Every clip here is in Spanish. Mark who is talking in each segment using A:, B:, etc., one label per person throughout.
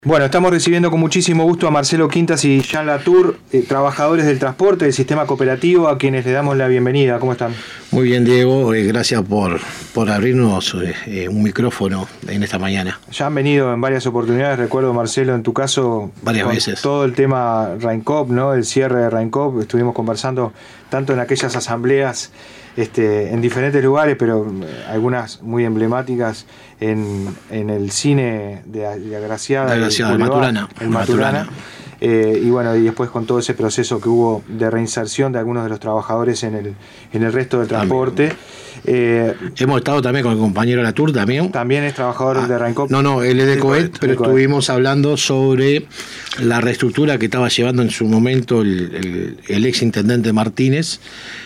A: Bueno, estamos recibiendo con muchísimo gusto a Marcelo Quintas y Jean Latour, trabajadores del transporte, del sistema cooperativo, a quienes le damos la bienvenida. ¿Cómo están?
B: Muy bien, Diego. Gracias por abrirnos un micrófono en esta mañana.
A: Ya han venido en varias oportunidades, recuerdo, Marcelo, en tu caso,
B: varias veces.
A: Todo el tema Reincop, ¿no? El cierre de Reincop, estuvimos conversando tanto en aquellas asambleas en diferentes lugares, pero algunas muy emblemáticas en el cine de Agraciada,
B: el Maturana.
A: Y bueno, y después con todo ese proceso que hubo de reinserción de algunos de los trabajadores en el resto del transporte.
B: Hemos estado también con el compañero Latour también.
A: También es trabajador de Reincop.
B: No, él es de Coet, pero estuvimos hablando sobre la reestructura que estaba llevando en su momento el ex intendente Martínez,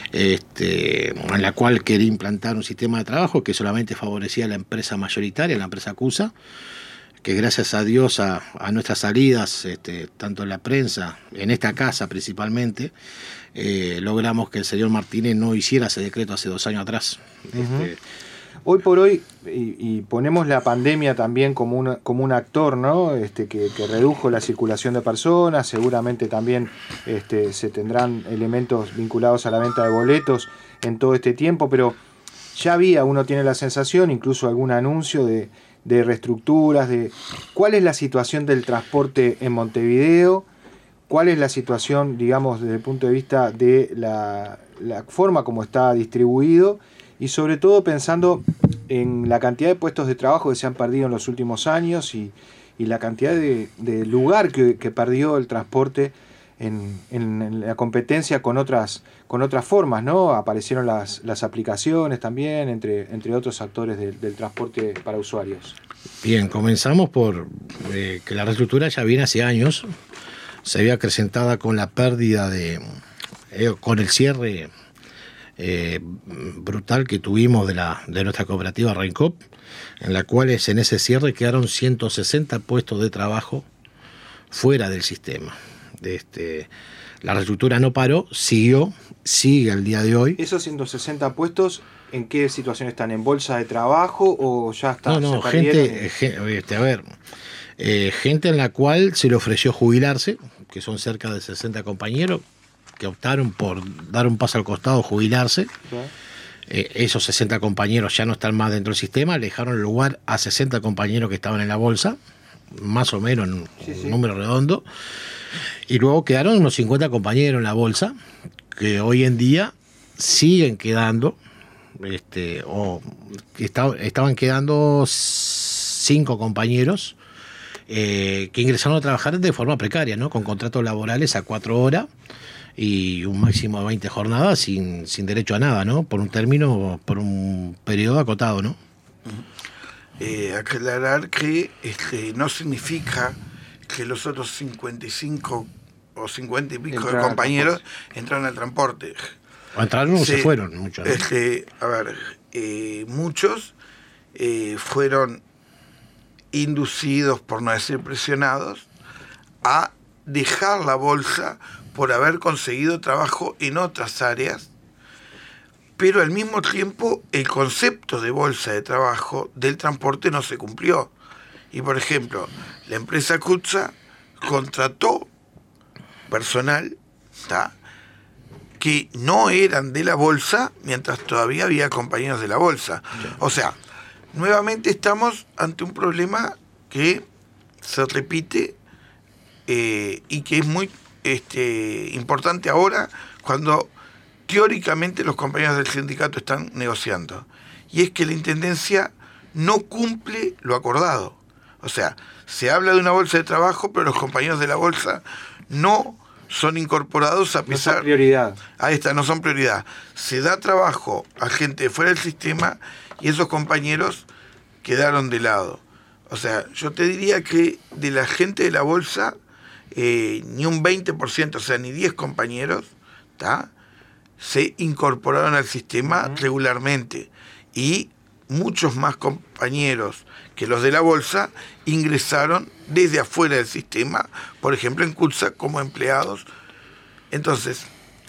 B: en la cual quería implantar un sistema de trabajo que solamente favorecía a la empresa mayoritaria, la empresa CUSA, que gracias a Dios a nuestras salidas, tanto en la prensa, en esta casa principalmente, logramos que el señor Martínez no hiciera ese decreto hace 2 años atrás.
A: Uh-huh. Hoy por hoy, y ponemos la pandemia también como un actor, ¿no? Que redujo la circulación de personas, seguramente también se tendrán elementos vinculados a la venta de boletos en todo este tiempo, pero ya uno tiene la sensación, incluso algún anuncio de reestructuras, de cuál es la situación del transporte en Montevideo, cuál es la situación, digamos, desde el punto de vista de la forma como está distribuido, y sobre todo pensando en la cantidad de puestos de trabajo que se han perdido en los últimos años y la cantidad de lugar que perdió el transporte en la competencia con otras formas, ¿no? Aparecieron las aplicaciones también, entre otros actores del transporte para usuarios.
B: Bien, comenzamos por que la reestructura ya viene hace años, se había acrecentada con la pérdida con el cierre brutal que tuvimos de nuestra cooperativa Reincop, en la cual en ese cierre quedaron 160 puestos de trabajo fuera del sistema. La reestructura no paró, sigue al día de hoy.
A: ¿Esos 160 puestos en qué situación están? ¿En bolsa de trabajo o ya están?
B: No, gente en la cual se le ofreció jubilarse, que son cerca de 60 compañeros que optaron por dar un paso al costado, jubilarse. Okay. Esos 60 compañeros ya no están más dentro del sistema, le dejaron el lugar a 60 compañeros que estaban en la bolsa, más o menos en un número redondo, y luego quedaron unos 50 compañeros en la bolsa, que hoy en día siguen quedando, estaban quedando 5 compañeros que ingresaron a trabajar de forma precaria, ¿no? Con contratos laborales a 4 horas y un máximo de 20 jornadas sin derecho a nada, ¿no? Por un periodo acotado, ¿no?
C: Aclarar que no significa que los otros 55 o 50 y pico de compañeros entraron al transporte.
B: O entraron o se fueron muchos, ¿no?
C: Muchos fueron inducidos, por no decir presionados, a dejar la bolsa por haber conseguido trabajo en otras áreas, pero al mismo tiempo el concepto de bolsa de trabajo del transporte no se cumplió. Y por ejemplo, la empresa CUSA contrató personal que no eran de la bolsa mientras todavía había compañeros de la bolsa. O sea, nuevamente estamos ante un problema que se repite y que es muy importante ahora cuando teóricamente los compañeros del sindicato están negociando. Y es que la intendencia no cumple lo acordado. O sea, se habla de una bolsa de trabajo, pero los compañeros de la bolsa no son incorporados a pesar...
A: No son prioridad.
C: Ahí está, no son prioridad. Se da trabajo a gente de fuera del sistema y esos compañeros quedaron de lado. O sea, yo te diría que de la gente de la bolsa, ni un 20%, o sea, ni 10 compañeros, se incorporaron al sistema regularmente. Y muchos más compañeros que los de la bolsa ingresaron desde afuera del sistema, por ejemplo en CUSA como empleados. Entonces,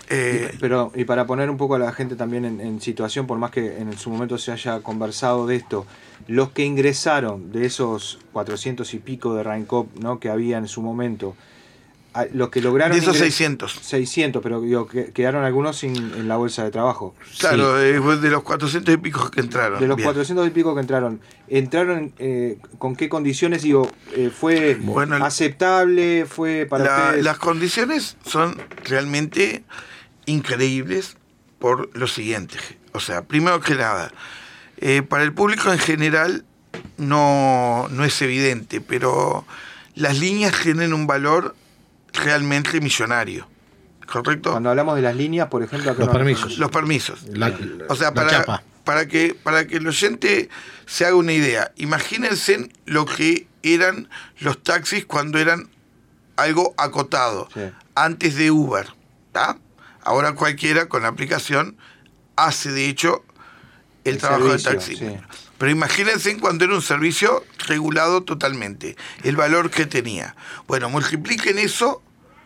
A: Pero para poner un poco a la gente también en situación, por más que en su momento se haya conversado de esto, los que ingresaron de esos 400 y pico de RAINCOP, ¿no?, que había en su momento, los que lograron...
C: De esos 600.
A: 600, pero digo, quedaron algunos en la bolsa de trabajo.
C: Claro, sí. De los 400 y pico que entraron.
A: De los 400 y pico que ¿entraron con qué condiciones? Digo, ¿fue aceptable? ¿Fue para ustedes?
C: Las condiciones son realmente increíbles por lo siguiente. O sea, primero que nada, para el público en general no es evidente, pero las líneas tienen un valor realmente millonario, ¿correcto?
A: Cuando hablamos de las líneas, por ejemplo...
C: Los permisos. Los permisos. O sea, para que el oyente se haga una idea, imagínense lo que eran los taxis cuando eran algo acotado, sí, antes de Uber, ¿tá? Ahora cualquiera con la aplicación hace, de hecho, el trabajo de taxi. Sí. Pero imagínense cuando era un servicio regulado totalmente, el valor que tenía. Bueno, multipliquen eso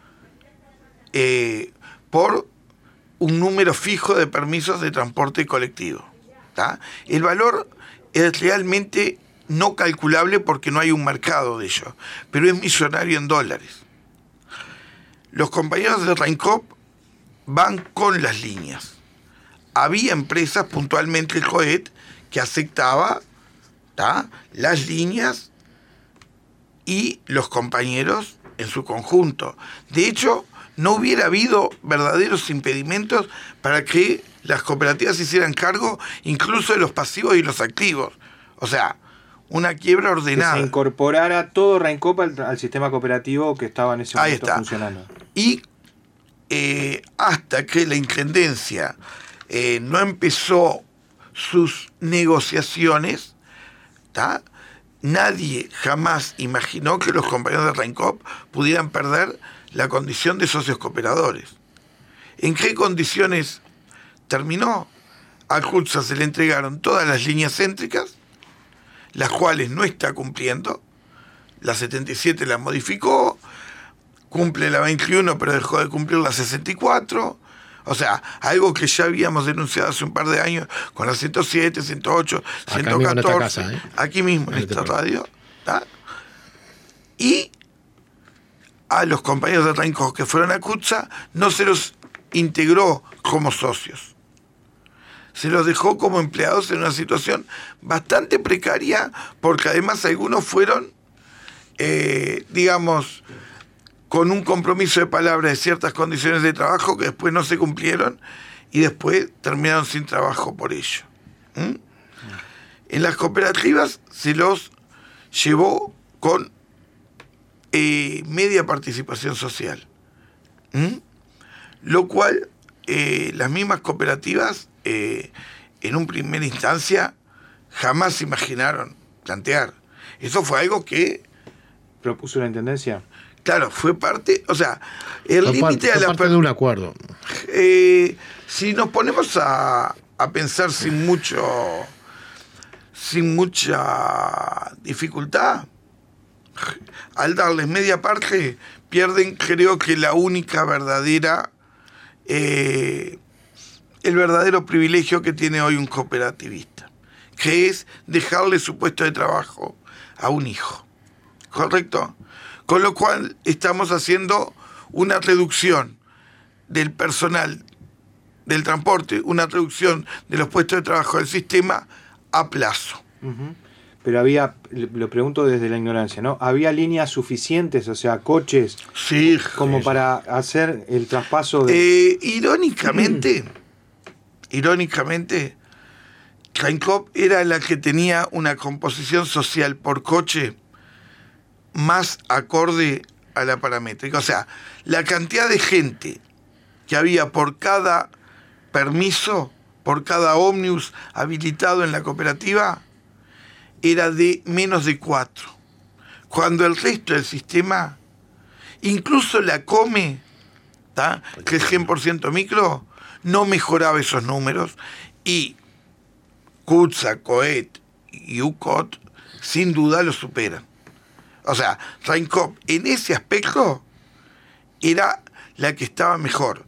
C: por un número fijo de permisos de transporte colectivo, ¿tá? El valor es realmente no calculable porque no hay un mercado de ello, pero es millonario en dólares. Los compañeros de RAINCOP van con las líneas. Había empresas, puntualmente el COET, que aceptaba, ¿tá?, las líneas y los compañeros en su conjunto. De hecho, no hubiera habido verdaderos impedimentos para que las cooperativas se hicieran cargo incluso de los pasivos y los activos. O sea, una quiebra ordenada.
A: Que se incorporara todo RAINCOP al sistema cooperativo que estaba en ese momento funcionando.
C: Y hasta que la Intendencia no empezó sus negociaciones, ¿tá?, nadie jamás imaginó que los compañeros de RAINCOP pudieran perder la condición de socios cooperadores. ¿En qué condiciones terminó? A CUTSA se le entregaron todas las líneas céntricas, las cuales no está cumpliendo. La 77 la modificó, cumple la 21 pero dejó de cumplir la 64. O sea, algo que ya habíamos denunciado hace un par de años con la 107, 108, 114, aquí mismo en esta radio, ¿tá? Y a los compañeros de RAINCOP que fueron a CUTSA no se los integró como socios. Se los dejó como empleados en una situación bastante precaria, porque además algunos fueron, digamos, con un compromiso de palabra de ciertas condiciones de trabajo que después no se cumplieron y después terminaron sin trabajo por ello. En las cooperativas se los llevó con media participación social, lo cual las mismas cooperativas en un primera instancia jamás imaginaron plantear. Eso fue algo que
A: propuso la Intendencia.
C: Claro, fue parte, o sea, el límite
B: de parte de un acuerdo.
C: Si nos ponemos a pensar sin mucha dificultad, al darles media parte, pierden, creo que la única verdadera, el verdadero privilegio que tiene hoy un cooperativista, que es dejarle su puesto de trabajo a un hijo. ¿Correcto? Con lo cual estamos haciendo una reducción del personal del transporte, una reducción de los puestos de trabajo del sistema a plazo.
A: Uh-huh. Pero había, lo pregunto desde la ignorancia, ¿no? ¿Había líneas suficientes, o sea, coches,
C: sí,
A: como para hacer el traspaso de...?
C: Irónicamente, RAINCOP era la que tenía una composición social por coche más acorde a la paramétrica. O sea, la cantidad de gente que había por cada permiso, por cada ómnibus habilitado en la cooperativa, era de menos de 4. Cuando el resto del sistema, incluso la COME, ¿tá?, que es 100% micro, no mejoraba esos números, y CUTSA, COET y UCOT sin duda lo superan. O sea, RAINCOP en ese aspecto era la que estaba mejor.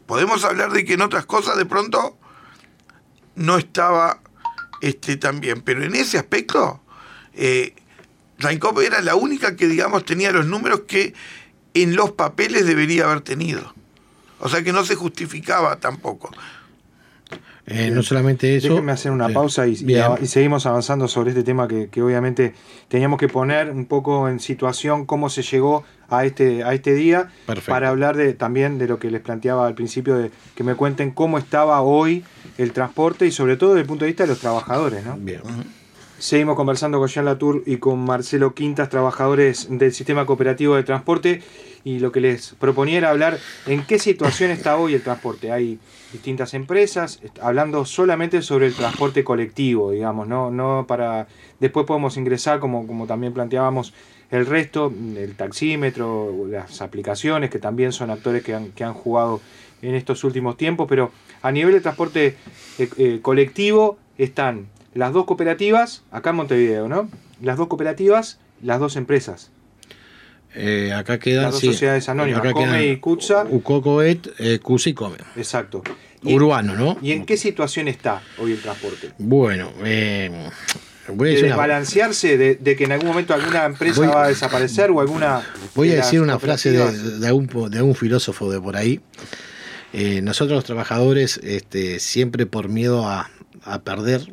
C: podemos hablar de que en otras cosas de pronto no estaba tan bien, pero en ese aspecto Raincope era la única que, digamos, tenía los números que en los papeles debería haber tenido. O sea que no se justificaba tampoco.
B: No solamente eso.
A: Déjenme hacer una pausa y seguimos avanzando sobre este tema que obviamente teníamos que poner un poco en situación cómo se llegó a este día. Perfecto. Para hablar también de lo que les planteaba al principio, de que me cuenten cómo estaba hoy el transporte y sobre todo desde el punto de vista de los trabajadores, ¿no?
B: Bien.
A: Seguimos conversando con Jean Latour y con Marcelo Quintas, trabajadores del Sistema Cooperativo de Transporte, y lo que les proponía era hablar en qué situación está hoy el transporte. Hay distintas empresas, hablando solamente sobre el transporte colectivo, digamos, no para... Después podemos ingresar, como también planteábamos, el resto, el taxímetro, las aplicaciones, que también son actores que han jugado en estos últimos tiempos, pero a nivel de transporte colectivo están las dos cooperativas, acá en Montevideo, ¿no? Las dos cooperativas, las dos empresas.
B: Acá quedan
A: las dos sociedades anónimas, Come y Cutsa.
B: Coet, Cutsa y Come.
A: Exacto.
B: Urbano, ¿no?
A: ¿Y en qué situación está hoy el transporte?
B: Bueno, voy a decir
A: desbalancearse, de que en algún momento alguna empresa va a desaparecer o alguna...
B: Voy a decir una frase de un filósofo de por ahí. Nosotros los trabajadores, siempre por miedo a perder,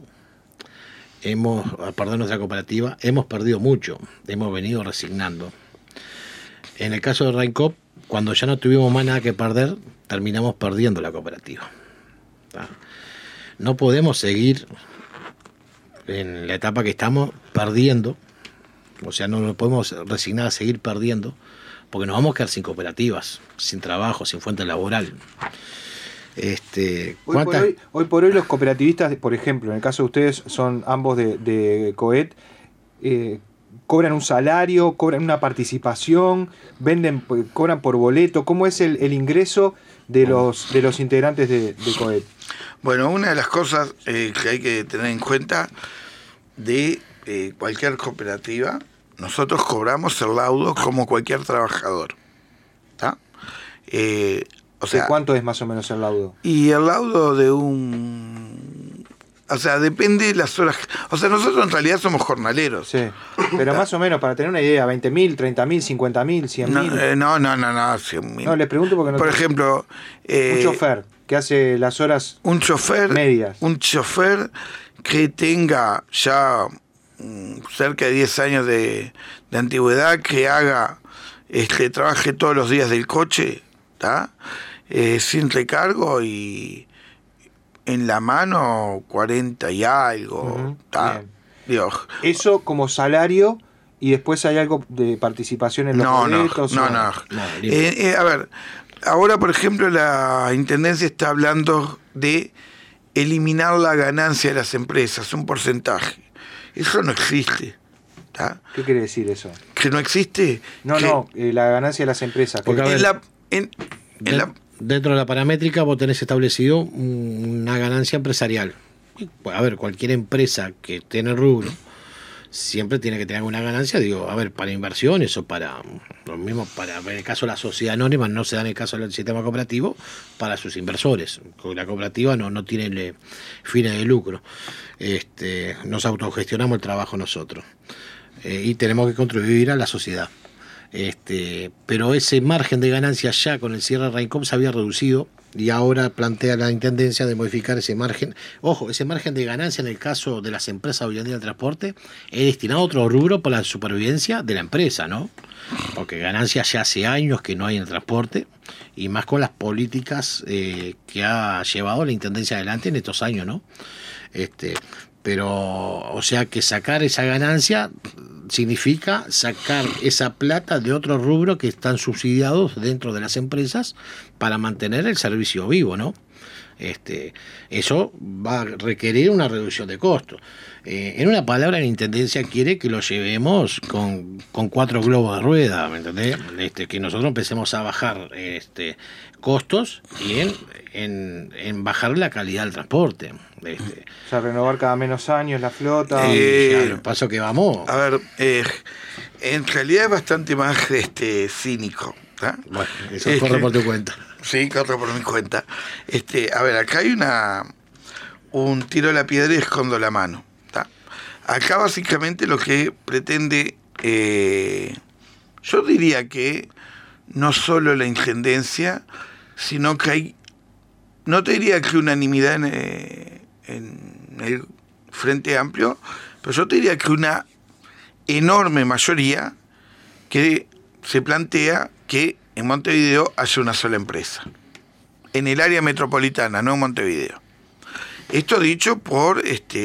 B: a perder nuestra cooperativa, hemos perdido mucho, hemos venido resignando. En el caso de Raincope, cuando ya no tuvimos más nada que perder, terminamos perdiendo la cooperativa. No podemos seguir en la etapa que estamos perdiendo, o sea, no nos podemos resignar a seguir perdiendo, porque nos vamos a quedar sin cooperativas, sin trabajo, sin fuente laboral.
A: Hoy por hoy los cooperativistas, por ejemplo, en el caso de ustedes, son ambos de Coet, cobran un salario, cobran una participación, cobran por boleto. ¿Cómo es el ingreso de los integrantes de Coet?
C: Bueno, una de las cosas que hay que tener en cuenta de cualquier cooperativa, nosotros cobramos el laudo como cualquier trabajador. ¿Está? O sea,
A: ¿cuánto es más o menos el laudo?
C: Y el laudo o sea, depende de las horas. O sea, nosotros en realidad somos jornaleros.
A: Sí, pero más o menos, para tener una idea, 20.000, 30.000, 50.000, 100.000.
C: No, 100.000.
A: No, les pregunto porque no.
C: Por ejemplo,
A: un chofer que hace las horas medias.
C: Un chofer que tenga ya cerca de 10 años de antigüedad, que trabaje todos los días del coche, ¿está? Sin recargo y en la mano 40 y algo. Dios.
A: Eso como salario, y después hay algo de participación en los boletos.
C: No. A ver, ahora por ejemplo la Intendencia está hablando de eliminar la ganancia de las empresas, un porcentaje. Eso no existe. ¿Tá?
A: ¿Qué quiere decir eso?
C: ¿Que no existe?
A: La ganancia de las empresas.
B: Dentro de la paramétrica vos tenés establecido una ganancia empresarial. A ver, cualquier empresa que esté en el rubro siempre tiene que tener una ganancia, para inversiones o para lo mismo, en el caso de la sociedad anónima, no se da en el caso del sistema cooperativo, para sus inversores. La cooperativa no tiene fines de lucro. Nos autogestionamos el trabajo nosotros y tenemos que contribuir a la sociedad. Pero ese margen de ganancia ya con el cierre de Raincope se había reducido y ahora plantea la Intendencia de modificar ese margen. Ojo, ese margen de ganancia en el caso de las empresas hoy en día del transporte es destinado a otro rubro para la supervivencia de la empresa, ¿no? Porque ganancias ya hace años que no hay en el transporte, y más con las políticas que ha llevado la Intendencia adelante en estos años, ¿no? Pero, o sea que sacar esa ganancia significa sacar esa plata de otro rubro que están subsidiados dentro de las empresas para mantener el servicio vivo, ¿no? Eso va a requerir una reducción de costos. En una palabra, la Intendencia quiere que lo llevemos con 4 globos de rueda, ¿me entendés? Que nosotros empecemos a bajar costos y en bajar la calidad del transporte.
A: O sea, renovar cada menos años la flota.
B: Lo paso que vamos.
C: A ver, en realidad es bastante más cínico. ¿Ah?
B: Bueno, eso corre por tu cuenta.
C: Sí, corre por mi cuenta. A ver, acá hay un tiro a la piedra y escondo la mano. ¿Tá? Acá básicamente lo que pretende, yo diría que no solo la intendencia, sino que hay, no te diría que unanimidad en el Frente Amplio, pero yo te diría que una enorme mayoría que se plantea que en Montevideo haya una sola empresa. En el área metropolitana, no en Montevideo. Esto dicho por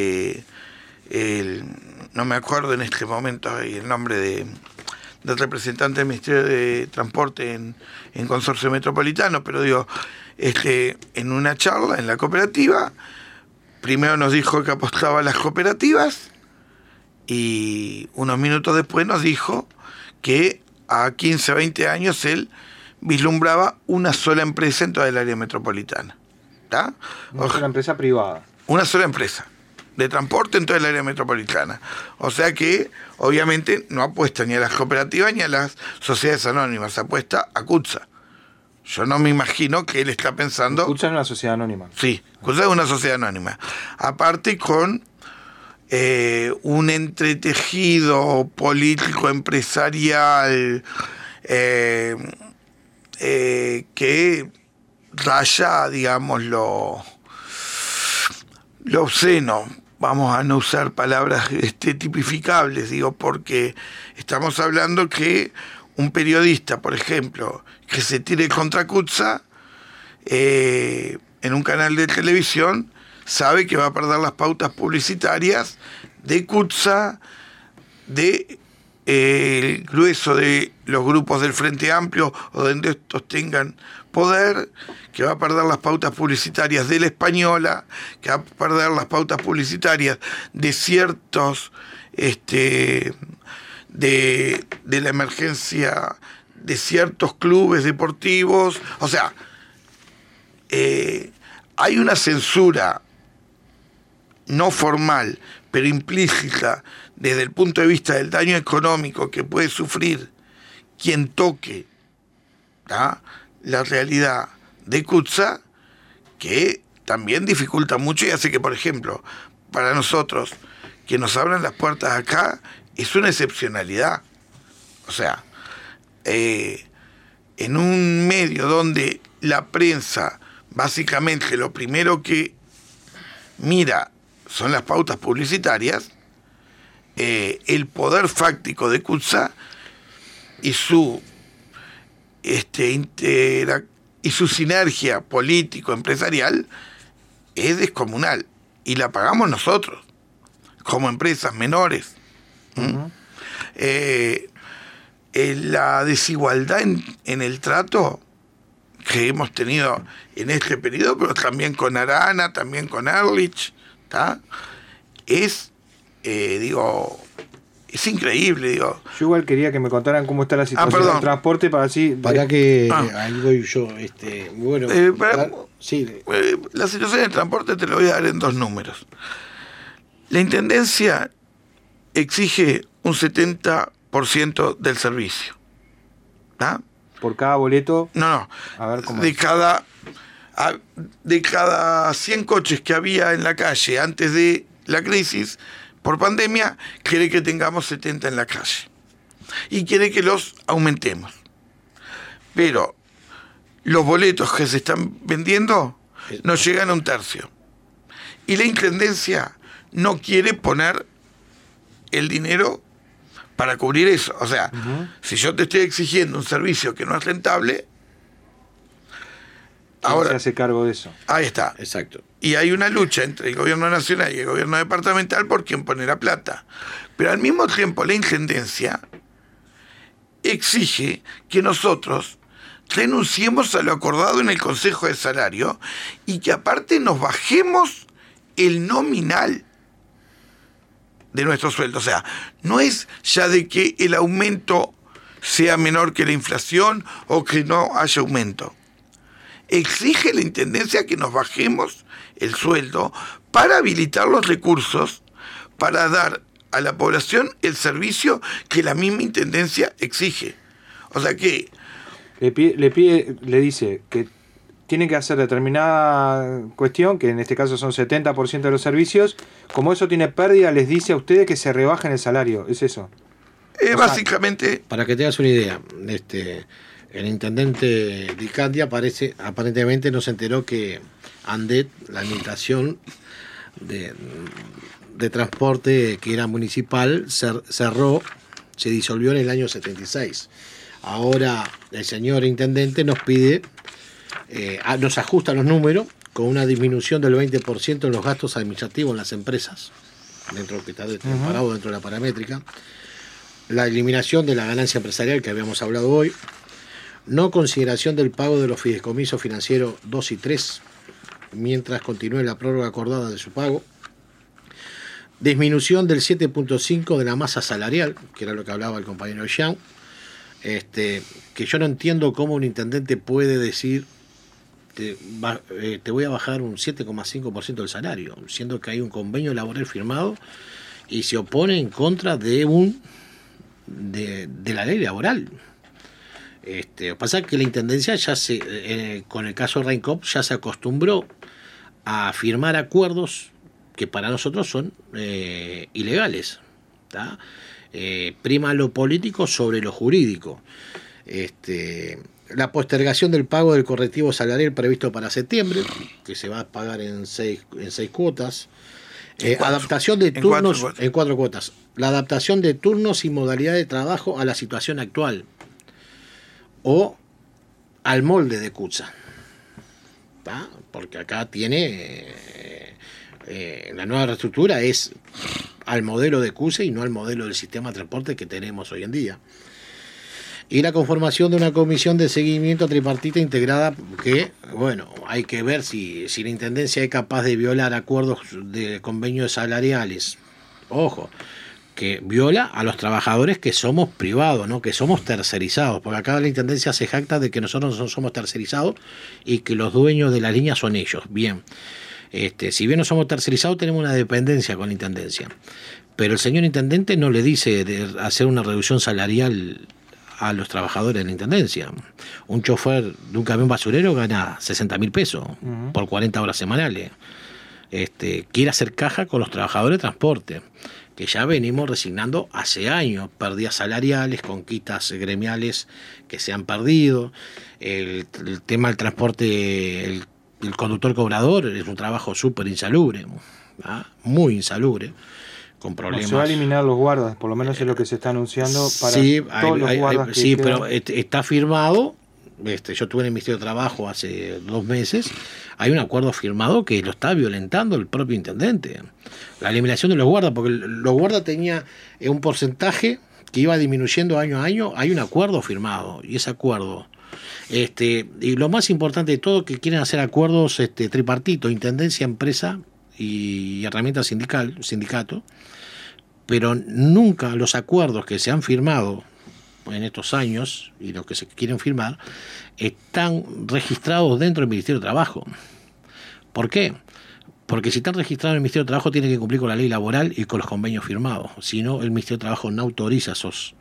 C: no me acuerdo en este momento el nombre del representante del Ministerio de Transporte en Consorcio Metropolitano, pero digo, en una charla en la cooperativa, primero nos dijo que apostaba a las cooperativas y unos minutos después nos dijo que a 15 o 20 años él vislumbraba una sola empresa en toda el área metropolitana. ¿Tá?
A: Una sola empresa privada.
C: Una sola empresa de transporte en toda el área metropolitana. O sea que, obviamente, no apuesta ni a las cooperativas ni a las sociedades anónimas, apuesta a CUTSA. Yo no me imagino que él está pensando...
A: CUTSA es una sociedad anónima.
C: Sí, CUTSA es una sociedad anónima. Aparte con un entretejido político, empresarial, que raya, digamos, lo obsceno. Vamos a no usar palabras tipificables, digo, porque estamos hablando que un periodista, por ejemplo, que se tire contra CUTSA en un canal de televisión, sabe que va a perder las pautas publicitarias de CUTSA, de el grueso de los grupos del Frente Amplio o donde estos tengan poder, que va a perder las pautas publicitarias de La Española, que va a perder las pautas publicitarias de ciertos de la emergencia de ciertos clubes deportivos. O sea, hay una censura no formal, pero implícita desde el punto de vista del daño económico que puede sufrir quien toque, ¿tá?, la realidad de CUTSA, que también dificulta mucho y hace que, por ejemplo, para nosotros, que nos abran las puertas acá, es una excepcionalidad. O sea, en un medio donde la prensa, básicamente, lo primero que mira son las pautas publicitarias, el poder fáctico de CUTSA y su y su sinergia político-empresarial es descomunal, y la pagamos nosotros como empresas menores. Uh-huh. La desigualdad en el trato que hemos tenido en este periodo, pero también con Arana, también con Ehrlich, ¿tá?, es es increíble, digo.
A: Yo igual quería que me contaran cómo está la situación del transporte para así...
B: Para que ahí doy yo, bueno...
C: la situación del transporte te lo voy a dar en 2 números. La Intendencia exige un 70% del servicio. ¿Ah?
A: ¿Por cada boleto?
C: No.
A: A ver cómo
C: de cada 100 coches que había en la calle antes de la crisis por pandemia, quiere que tengamos 70 en la calle y quiere que los aumentemos, pero los boletos que se están vendiendo no llegan a 1/3 y la Intendencia no quiere poner el dinero para cubrir eso. O sea, si yo te estoy exigiendo un servicio que no es rentable,
A: ahora se hace cargo de eso.
C: Ahí está.
B: Exacto.
C: Y hay una lucha entre el gobierno nacional y el gobierno departamental por quién pone la plata. Pero al mismo tiempo la Intendencia exige que nosotros renunciemos a lo acordado en el Consejo de Salario y que aparte nos bajemos el nominal de nuestro sueldo. O sea, no es ya de que el aumento sea menor que la inflación o que no haya aumento. Exige la Intendencia que nos bajemos el sueldo para habilitar los recursos para dar a la población el servicio que la misma Intendencia exige. O sea que
A: le dice que tiene que hacer determinada cuestión, que en este caso son 70% de los servicios, como eso tiene pérdida, les dice a ustedes que se rebajen el salario, ¿es eso?
C: Básicamente...
B: Para que te hagas una idea, el intendente Di Candia aparentemente no se enteró que ANDET, la administración de transporte que era municipal, cerró, se disolvió en el año 76. Ahora el señor intendente nos pide, nos ajusta los números con una disminución del 20% en los gastos administrativos en las empresas, dentro que está parado dentro de la paramétrica, la eliminación de la ganancia empresarial que habíamos hablado hoy, no consideración del pago de los fideicomisos financieros 2 y 3, mientras continúe la prórroga acordada de su pago, disminución del 7.5 de la masa salarial, que era lo que hablaba el compañero Jean, que yo no entiendo cómo un intendente puede decir te voy a bajar un 7,5% del salario, siendo que hay un convenio laboral firmado y se opone en contra de la ley laboral. Pasa que la intendencia ya con el caso Reincop ya se acostumbró a firmar acuerdos que para nosotros son ilegales, ¿tá? Prima lo político sobre lo jurídico. La postergación del pago del correctivo salarial previsto para septiembre, que se va a pagar en seis cuotas. Adaptación de turnos en 4 cuotas. La adaptación de turnos y modalidad de trabajo a la situación actual o al molde de CUTSA, ¿tá? Porque acá tiene la nueva reestructura es al modelo de CUSE y no al modelo del sistema de transporte que tenemos hoy en día. Y la conformación de una comisión de seguimiento tripartita integrada que, bueno, hay que ver si la Intendencia es capaz de violar acuerdos de convenios salariales. Ojo, que viola a los trabajadores que somos privados, ¿no? Que somos tercerizados, porque acá la Intendencia se jacta de que nosotros no somos tercerizados y que los dueños de la línea son ellos. Bien. Si bien no somos tercerizados, tenemos una dependencia con la Intendencia. Pero el señor Intendente no le dice de hacer una reducción salarial a los trabajadores de la Intendencia. Un chofer de un camión basurero gana 60.000 pesos por 40 horas semanales. Quiere hacer caja con los trabajadores de transporte, que ya venimos resignando hace años, pérdidas salariales, conquistas gremiales que se han perdido, el tema del transporte, el conductor cobrador es un trabajo súper insalubre, ¿verdad? Muy insalubre, con problemas.
A: Se va a eliminar los guardas, por lo menos es lo que se está anunciando para todos los guardas.
B: Sí, pero está firmado. Yo estuve en el Ministerio de Trabajo hace 2 meses. Hay un acuerdo firmado que lo está violentando el propio intendente. La eliminación de los guardas, porque los guardas tenía un porcentaje que iba disminuyendo año a año. Hay un acuerdo firmado y ese acuerdo. Y lo más importante de todo, que quieren hacer acuerdos tripartito, intendencia, empresa y herramienta sindicato, pero nunca los acuerdos que se han firmado en estos años y los que se quieren firmar están registrados dentro del Ministerio de Trabajo. ¿Por qué? Porque si están registrados en el Ministerio de Trabajo tienen que cumplir con la ley laboral y con los convenios firmados. Si no, el Ministerio de Trabajo no autoriza esos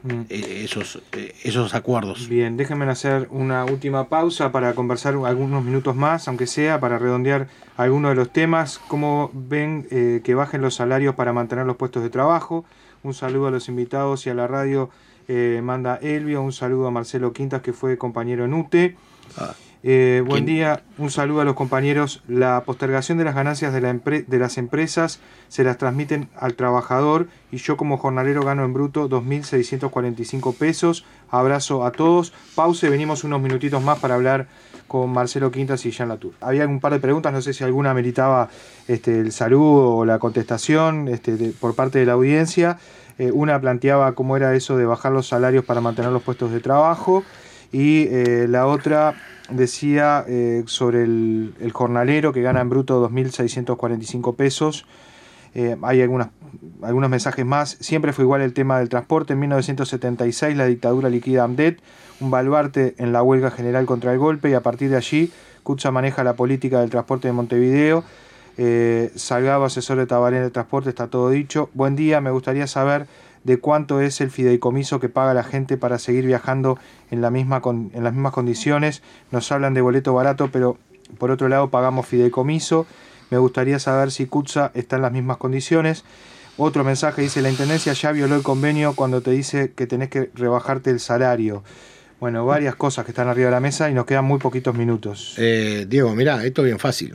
B: acuerdos.
A: Bien, déjenme hacer una última pausa para conversar algunos minutos más, aunque sea para redondear algunos de los temas. ¿Cómo ven que bajen los salarios para mantener los puestos de trabajo? Un saludo a los invitados y a la radio manda Elvio. Un saludo a Marcelo Quintas, que fue compañero en UTE. Buen día, un saludo a los compañeros. La postergación de las ganancias de las empresas se las transmiten al trabajador y yo como jornalero gano en bruto 2.645 pesos. Abrazo a todos. Pause, venimos unos minutitos más para hablar con Marcelo Quintas y Jean Latour. Había un par de preguntas, no sé si alguna meritaba el saludo o la contestación por parte de la audiencia. Una planteaba cómo era eso de bajar los salarios para mantener los puestos de trabajo y la otra decía sobre el jornalero que gana en bruto 2.645 pesos. Hay algunos mensajes más. Siempre fue igual el tema del transporte. En 1976 la dictadura liquida AMDET, un baluarte en la huelga general contra el golpe, y a partir de allí CUTSA maneja la política del transporte de Montevideo. Salgado, asesor de Tabaré en el transporte, está todo dicho. Buen día, me gustaría saber de cuánto es el fideicomiso que paga la gente para seguir viajando en las mismas condiciones. Nos hablan de boleto barato, pero por otro lado pagamos fideicomiso. Me gustaría saber si CUTSA está en las mismas condiciones. Otro mensaje dice: la Intendencia ya violó el convenio cuando te dice que tenés que rebajarte el salario. Bueno, varias cosas que están arriba de la mesa y nos quedan muy poquitos minutos.
B: Diego, mirá, esto es bien fácil.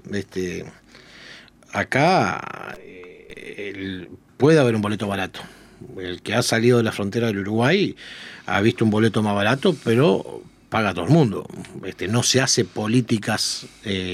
B: Acá puede haber un boleto barato. El que ha salido de la frontera del Uruguay ha visto un boleto más barato, pero paga todo el mundo. No se hace políticas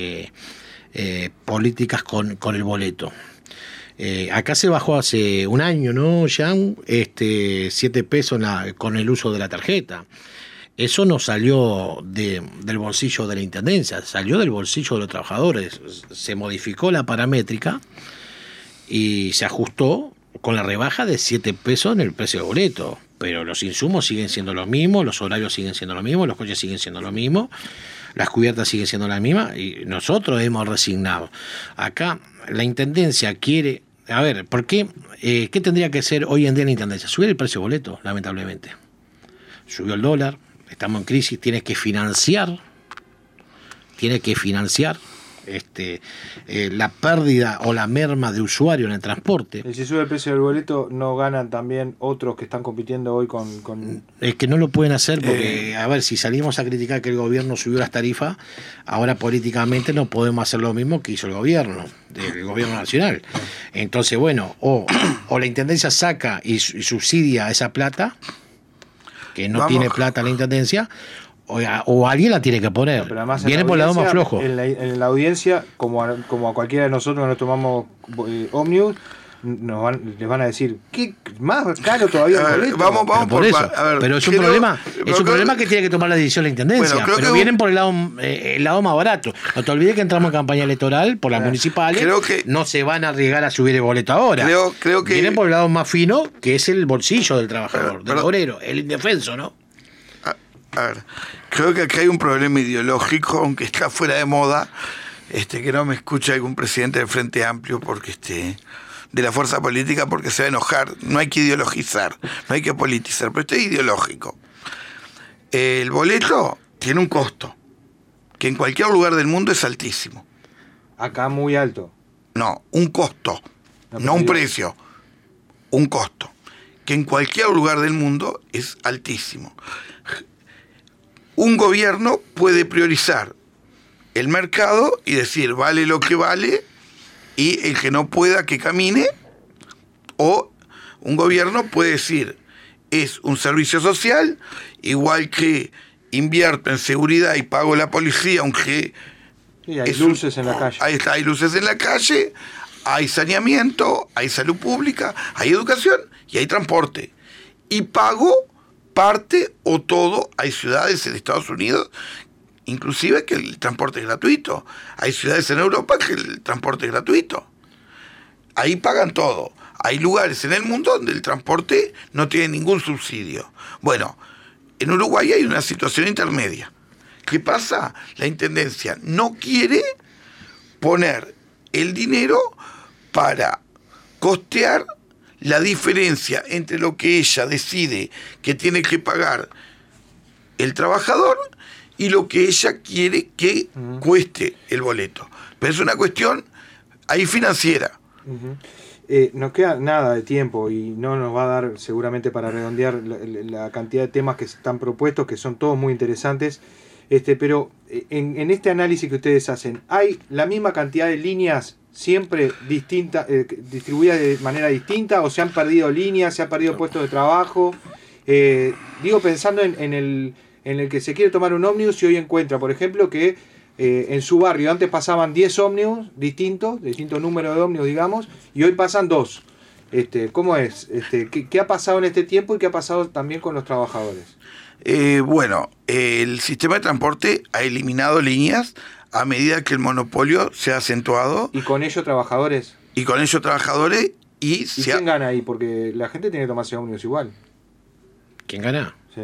B: con el boleto. Acá se bajó hace un año, ¿no, Jean? 7 pesos con el uso de la tarjeta. Eso no salió del bolsillo de la Intendencia, salió del bolsillo de los trabajadores. Se modificó la paramétrica y se ajustó con la rebaja de 7 pesos en el precio del boleto. Pero los insumos siguen siendo los mismos, los horarios siguen siendo los mismos, los coches siguen siendo los mismos, las cubiertas siguen siendo las mismas y nosotros hemos resignado. Acá la Intendencia quiere... A ver, ¿por qué? ¿Qué tendría que hacer hoy en día la Intendencia? Subir el precio del boleto, lamentablemente. Subió el dólar. Estamos en crisis, tiene que financiar la pérdida o la merma de usuario en el transporte.
A: Y si sube el precio del boleto, ¿no ganan también otros que están compitiendo hoy con...?
B: Es que no lo pueden hacer porque, a ver, si salimos a criticar que el gobierno subió las tarifas, ahora políticamente no podemos hacer lo mismo que hizo el gobierno nacional. Entonces, bueno, o la Intendencia saca y subsidia esa plata, que no tiene plata la Intendencia, o alguien la tiene que poner. Viene por el lado más flojo.
A: En la audiencia, como a cualquiera de nosotros que nos tomamos ómnibus, les van a decir, ¿qué más caro todavía el boleto?
C: Vamos
B: por eso. Pero es un problema que tiene que tomar la decisión la Intendencia. Bueno, pero vienen por el lado más barato. No te olvides que entramos en campaña electoral por las municipales. No se van a arriesgar a subir el boleto ahora.
C: Creo que
B: vienen por el lado más fino, que es el bolsillo del trabajador, del obrero, el indefenso, ¿no?
C: A ver, creo que aquí hay un problema ideológico, aunque está fuera de moda, que no me escuche algún presidente del Frente Amplio porque de la fuerza política, porque se va a enojar. No hay que ideologizar, no hay que politizar, pero es ideológico. El boleto tiene un costo que en cualquier lugar del mundo es altísimo.
A: Acá muy alto.
C: No, un costo, no un precio, un costo que en cualquier lugar del mundo es altísimo. Un gobierno puede priorizar el mercado y decir vale lo que vale y el que no pueda que camine, o un gobierno puede decir es un servicio social, igual que invierto en seguridad y pago la policía, aunque
A: hay luces en la calle.
C: Hay luces en la calle, hay saneamiento, hay salud pública, hay educación y hay transporte. Y pago parte o todo. Hay ciudades en Estados Unidos inclusive que el transporte es gratuito. Hay ciudades en Europa que el transporte es gratuito. Ahí pagan todo. Hay lugares en el mundo donde el transporte no tiene ningún subsidio. Bueno, en Uruguay hay una situación intermedia. ¿Qué pasa? La Intendencia no quiere poner el dinero para costear la diferencia entre lo que ella decide que tiene que pagar el trabajador y lo que ella quiere que cueste el boleto. Pero es una cuestión ahí financiera.
A: Nos queda nada de tiempo y no nos va a dar seguramente para redondear la cantidad de temas que están propuestos, que son todos muy interesantes. Pero en este análisis que ustedes hacen, ¿hay la misma cantidad de líneas siempre distintas, distribuidas de manera distinta, o se han perdido líneas, se han perdido puestos de trabajo? Digo, pensando en el que se quiere tomar un ómnibus y hoy encuentra, por ejemplo, que en su barrio antes pasaban 10 ómnibus distintos números de ómnibus, digamos, y hoy pasan 2. ¿Cómo es? ¿Qué ha pasado en este tiempo y qué ha pasado también con los trabajadores?
C: Bueno, el sistema de transporte ha eliminado líneas a medida que el monopolio se ha acentuado.
A: ¿Y con ello trabajadores?
C: Y con ello trabajadores. ¿Y
A: quién gana ahí? Porque la gente tiene que tomarse ómnibus igual.
B: ¿Quién gana?
A: Sí.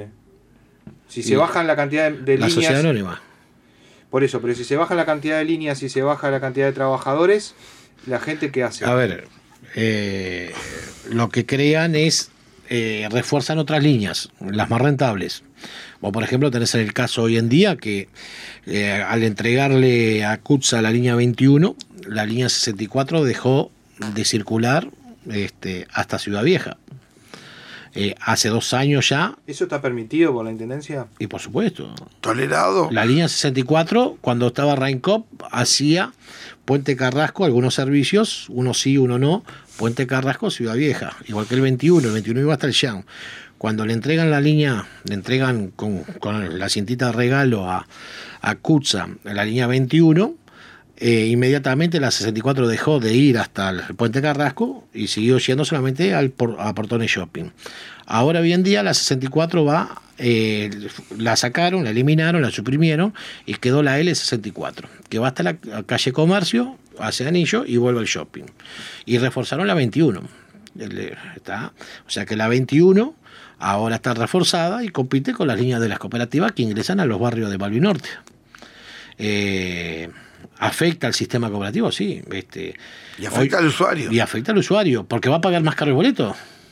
A: Si se bajan la cantidad de líneas...
B: La sociedad anónima.
A: Por eso, pero si se baja la cantidad de líneas y se baja la cantidad de trabajadores, ¿la gente qué hace?
B: A ver, lo que crean es refuerzan otras líneas, las más rentables. O por ejemplo tenés el caso hoy en día que al entregarle a CUTSA la línea 21, la línea 64 dejó de circular hasta Ciudad Vieja. Hace 2 años ya.
A: ¿Eso está permitido por la Intendencia?
B: Y por supuesto.
C: ¿Tolerado?
B: La línea 64, cuando estaba Raincop, hacía Puente Carrasco algunos servicios, uno sí, uno no. Puente Carrasco, Ciudad Vieja. Igual que el 21 iba hasta el Cham. Cuando le entregan la línea, le entregan con la cintita de regalo a CUTSA la línea 21, inmediatamente la 64 dejó de ir hasta el Puente Carrasco y siguió yendo solamente a Portones Shopping. Ahora hoy en día la 64 va, la sacaron, la eliminaron, la suprimieron y quedó la L64, que va hasta la calle Comercio, hacia Anillo y vuelve al shopping. Y reforzaron la 21. O sea que la 21 ahora está reforzada y compite con las líneas de las cooperativas que ingresan a los barrios de Malvin Norte. ¿Afecta al sistema cooperativo? Sí.
C: ¿Y afecta al usuario?
B: Y afecta al usuario, porque va a pagar más caro el boleto.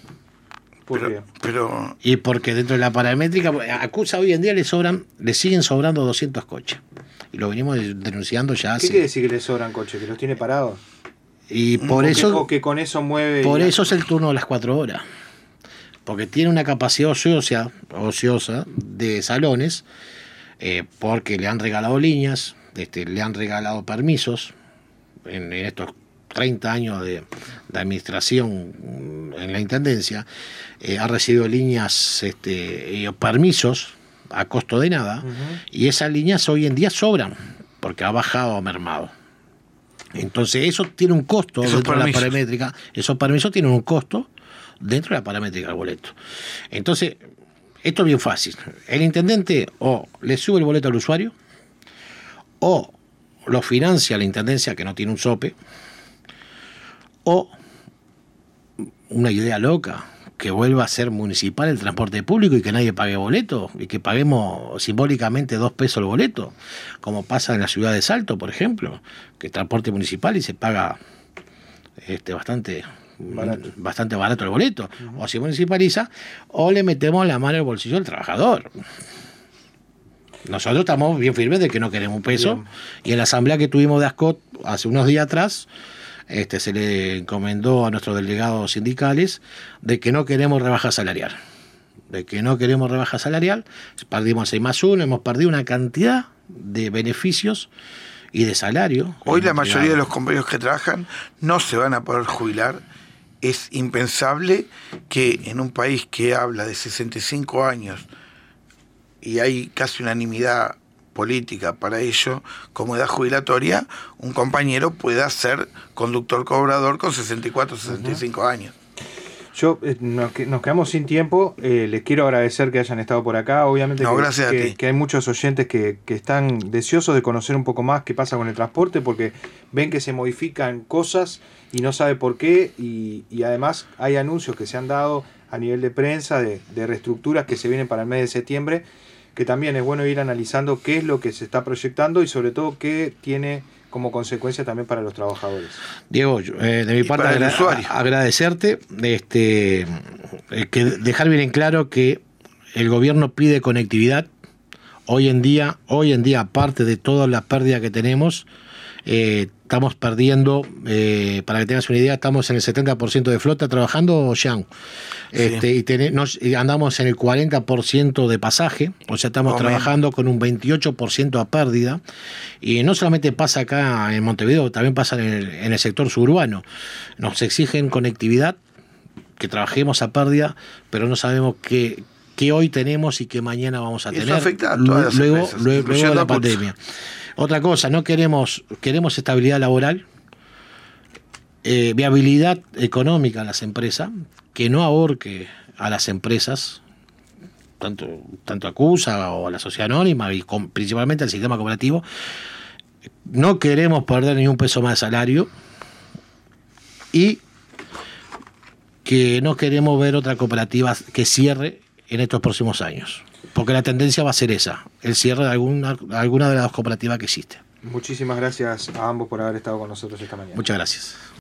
C: Pero...
B: Y porque dentro de la paramétrica, a CUTSA hoy en día le siguen sobrando 200 coches. Y lo venimos denunciando ya hace...
A: ¿Qué quiere decir que le sobran coches? ¿Que los tiene parados?
B: Y por eso...
A: O que con eso mueve...
B: Por eso es el turno de las 4 horas. Porque tiene una capacidad ociosa de salones, porque le han regalado líneas, le han regalado permisos en estos 30 años de administración en la Intendencia, ha recibido líneas, permisos a costo de nada, y esas líneas hoy en día sobran, porque ha bajado o mermado. Entonces eso tiene un costo dentro de la paramétrica, esos permisos tienen un costo dentro de la paramétrica del boleto. Entonces, esto es bien fácil. El intendente o le sube el boleto al usuario, o lo financia la Intendencia, que no tiene un sope, o una idea loca, que vuelva a ser municipal el transporte público y que nadie pague boleto, y que paguemos simbólicamente 2 pesos el boleto, como pasa en la ciudad de Salto, por ejemplo, que es transporte municipal y se paga bastante barato el boleto. O se municipaliza, o le metemos la mano al bolsillo del trabajador. Nosotros estamos bien firmes de que no queremos un peso. Bien. Y en la asamblea que tuvimos de ASCOT hace unos días atrás, se le encomendó a nuestros delegados sindicales de que no queremos rebaja salarial. Perdimos el 6+1, hemos perdido una cantidad de beneficios y de salario.
C: Hoy la mayoría de los compañeros que trabajan no se van a poder jubilar. Es impensable que en un país que habla de 65 años y hay casi unanimidad política para ello, como edad jubilatoria, un compañero pueda ser conductor cobrador con 64 o 65 años.
A: Yo nos quedamos sin tiempo. Les quiero agradecer que hayan estado por acá. Obviamente que hay muchos oyentes que están deseosos de conocer un poco más qué pasa con el transporte, porque ven que se modifican cosas y no sabe por qué, y además hay anuncios que se han dado a nivel de prensa de reestructuras que se vienen para el mes de septiembre, que también es bueno ir analizando qué es lo que se está proyectando y sobre todo qué tiene como consecuencia también para los trabajadores.
B: Diego, de mi parte agradecerte, que dejar bien en claro que el gobierno pide conectividad. Hoy en día, aparte de toda la pérdida que tenemos, estamos perdiendo, para que tengas una idea, estamos en el 70% de flota trabajando, Jean. Sí. Y andamos en el 40% de pasaje, o sea, estamos trabajando con un 28% a pérdida. Y no solamente pasa acá en Montevideo, también pasa en el sector suburbano. Nos exigen conectividad, que trabajemos a pérdida, pero no sabemos qué hoy tenemos y qué mañana vamos a tener. Eso
C: afecta a todas las empresas,
B: luego de la pandemia. Otra cosa, queremos estabilidad laboral, viabilidad económica a las empresas, que no ahorque a las empresas, tanto a CUTSA o a la sociedad anónima y principalmente al sistema cooperativo. No queremos perder ni un peso más de salario y que no queremos ver otra cooperativa que cierre en estos próximos años. Porque la tendencia va a ser esa, el cierre de alguna de las cooperativas que existen.
A: Muchísimas gracias a ambos por haber estado con nosotros esta mañana.
B: Muchas gracias.